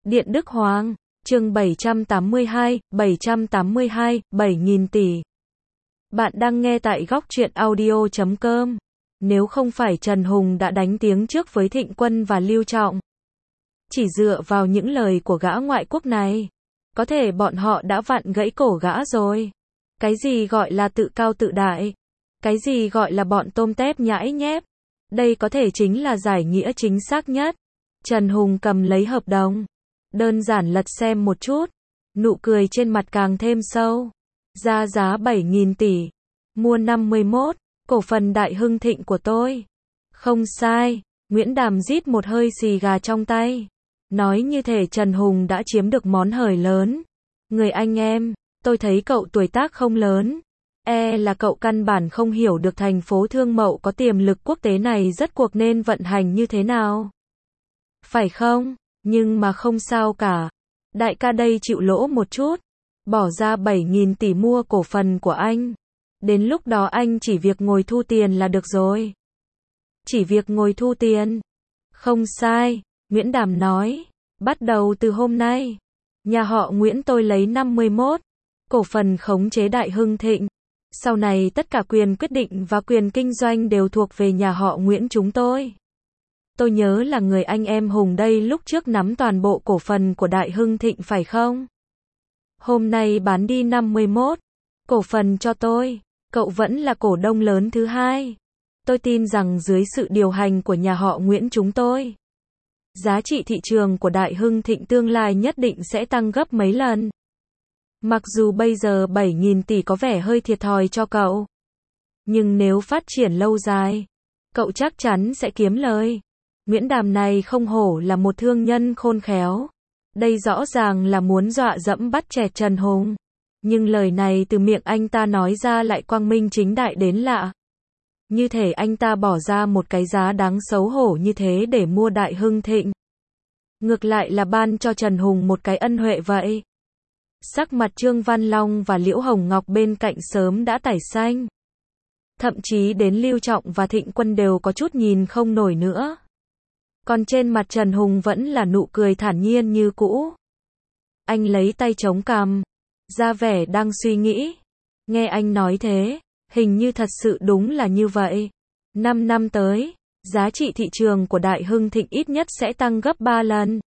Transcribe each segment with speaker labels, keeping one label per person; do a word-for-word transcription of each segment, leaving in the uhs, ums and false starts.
Speaker 1: Điện Đức Hoàng, chương bảy trăm tám mươi hai, bảy trăm tám mươi hai, bảy nghìn tỷ. Bạn đang nghe tại góc truyện audio chấm com. Nếu không phải Trần Hùng đã đánh tiếng trước với Thịnh Quân và Lưu Trọng, chỉ dựa vào những lời của gã ngoại quốc này, có thể bọn họ đã vặn gãy cổ gã rồi. Cái gì gọi là tự cao tự đại? Cái gì gọi là bọn tôm tép nhãi nhép? Đây có thể chính là giải nghĩa chính xác nhất. Trần Hùng cầm lấy hợp đồng, đơn giản lật xem một chút, nụ cười trên mặt càng thêm sâu. Ra giá bảy nghìn tỷ, mua năm mươi mốt cổ phần Đại Hưng Thịnh của tôi. Không sai, Nguyễn Đàm rít một hơi xì gà trong tay, nói như thể Trần Hùng đã chiếm được món hời lớn. Người anh em, tôi thấy cậu tuổi tác không lớn, e là cậu căn bản không hiểu được thành phố thương mậu có tiềm lực quốc tế này rất cuộc nên vận hành như thế nào. Phải không? Nhưng mà không sao cả. Đại ca đây chịu lỗ một chút, bỏ ra bảy nghìn tỷ mua cổ phần của anh. Đến lúc đó anh chỉ việc ngồi thu tiền là được rồi. Chỉ việc ngồi thu tiền. Không sai, Nguyễn Đàm nói. Bắt đầu từ hôm nay, nhà họ Nguyễn tôi lấy năm mươi mốt cổ phần khống chế Đại Hưng Thịnh. Sau này tất cả quyền quyết định và quyền kinh doanh đều thuộc về nhà họ Nguyễn chúng tôi. Tôi nhớ là người anh em Hùng đây lúc trước nắm toàn bộ cổ phần của Đại Hưng Thịnh phải không? Hôm nay bán đi năm mươi mốt cổ phần cho tôi, cậu vẫn là cổ đông lớn thứ hai. Tôi tin rằng dưới sự điều hành của nhà họ Nguyễn chúng tôi, giá trị thị trường của Đại Hưng Thịnh tương lai nhất định sẽ tăng gấp mấy lần. Mặc dù bây giờ bảy nghìn tỷ có vẻ hơi thiệt thòi cho cậu, nhưng nếu phát triển lâu dài, cậu chắc chắn sẽ kiếm lời. Nguyễn Đàm này không hổ là một thương nhân khôn khéo. Đây rõ ràng là muốn dọa dẫm bắt chẹt Trần Hùng. Nhưng lời này từ miệng anh ta nói ra lại quang minh chính đại đến lạ. Như thể anh ta bỏ ra một cái giá đáng xấu hổ như thế để mua Đại Hưng Thịnh. Ngược lại là ban cho Trần Hùng một cái ân huệ vậy. Sắc mặt Trương Văn Long và Liễu Hồng Ngọc bên cạnh sớm đã tái xanh. Thậm chí đến Lưu Trọng và Thịnh Quân đều có chút nhìn không nổi nữa. Còn trên mặt Trần Hùng vẫn là nụ cười thản nhiên như cũ. Anh lấy tay chống cằm, ra vẻ đang suy nghĩ. Nghe anh nói thế, hình như thật sự đúng là như vậy. Năm năm tới, giá trị thị trường của Đại Hưng Thịnh ít nhất sẽ tăng gấp ba lần.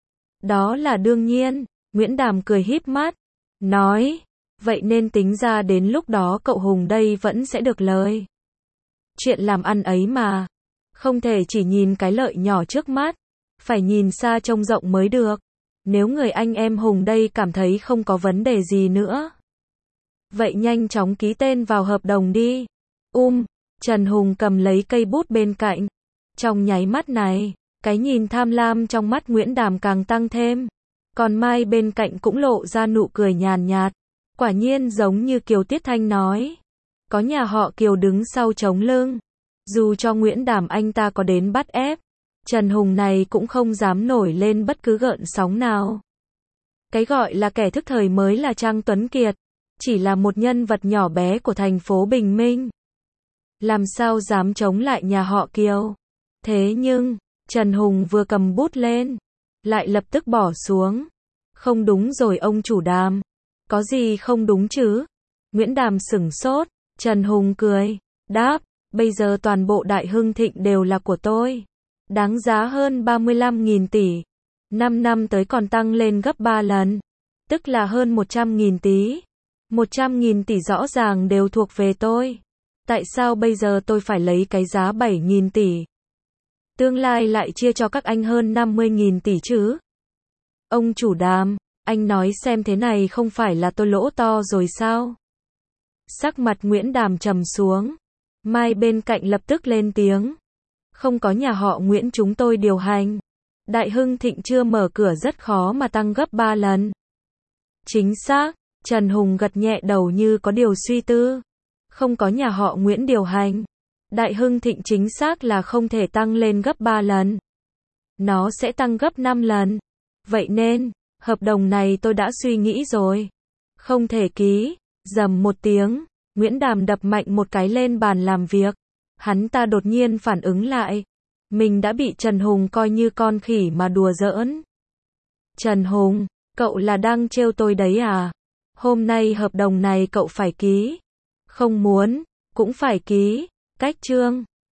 Speaker 1: Đó là đương nhiên, Nguyễn Đàm cười híp mắt, nói, vậy nên tính ra đến lúc đó cậu Hùng đây vẫn sẽ được lời. Chuyện làm ăn ấy mà, không thể chỉ nhìn cái lợi nhỏ trước mắt, phải nhìn xa trông rộng mới được. Nếu người anh em Hùng đây cảm thấy không có vấn đề gì nữa, vậy nhanh chóng ký tên vào hợp đồng đi. Um, Trần Hùng cầm lấy cây bút bên cạnh. Trong nháy mắt này, cái nhìn tham lam trong mắt Nguyễn Đàm càng tăng thêm. Còn Mai bên cạnh cũng lộ ra nụ cười nhàn nhạt. Quả nhiên giống như Kiều Tiết Thanh nói, có nhà họ Kiều đứng sau chống lưng. Dù cho Nguyễn Đàm anh ta có đến bắt ép, Trần Hùng này cũng không dám nổi lên bất cứ gợn sóng nào. Cái gọi là kẻ thức thời mới là Trang Tuấn Kiệt, chỉ là một nhân vật nhỏ bé của thành phố Bình Minh. Làm sao dám chống lại nhà họ Kiều? Thế nhưng, Trần Hùng vừa cầm bút lên, lại lập tức bỏ xuống. Không đúng rồi ông chủ Đàm. Có gì không đúng chứ? Nguyễn Đàm sửng sốt, Trần Hùng cười, đáp, bây giờ toàn bộ Đại Hưng Thịnh đều là của tôi. Đáng giá hơn ba mươi lăm nghìn tỷ. năm năm tới còn tăng lên gấp ba lần. Tức là hơn một trăm nghìn tỷ. một trăm nghìn tỷ rõ ràng đều thuộc về tôi. Tại sao bây giờ tôi phải lấy cái giá bảy nghìn tỷ? Tương lai lại chia cho các anh hơn năm mươi nghìn tỷ chứ? Ông chủ Đàm, anh nói xem thế này không phải là tôi lỗ to rồi sao? Sắc mặt Nguyễn Đàm trầm xuống. Mai bên cạnh lập tức lên tiếng. Không có nhà họ Nguyễn chúng tôi điều hành, Đại Hưng Thịnh chưa mở cửa rất khó mà tăng gấp ba lần. Chính xác, Trần Hùng gật nhẹ đầu như có điều suy tư. Không có nhà họ Nguyễn điều hành, Đại Hưng Thịnh chính xác là không thể tăng lên gấp ba lần. Nó sẽ tăng gấp năm lần. Vậy nên, hợp đồng này tôi đã suy nghĩ rồi. Không thể ký. Rầm một tiếng, Nguyễn Đàm đập mạnh một cái lên bàn làm việc. Hắn ta đột nhiên phản ứng lại. Mình đã bị Trần Hùng coi như con khỉ mà đùa giỡn. Trần Hùng, cậu là đang trêu tôi đấy à? Hôm nay hợp đồng này cậu phải ký. Không muốn, cũng phải ký. Cách chương.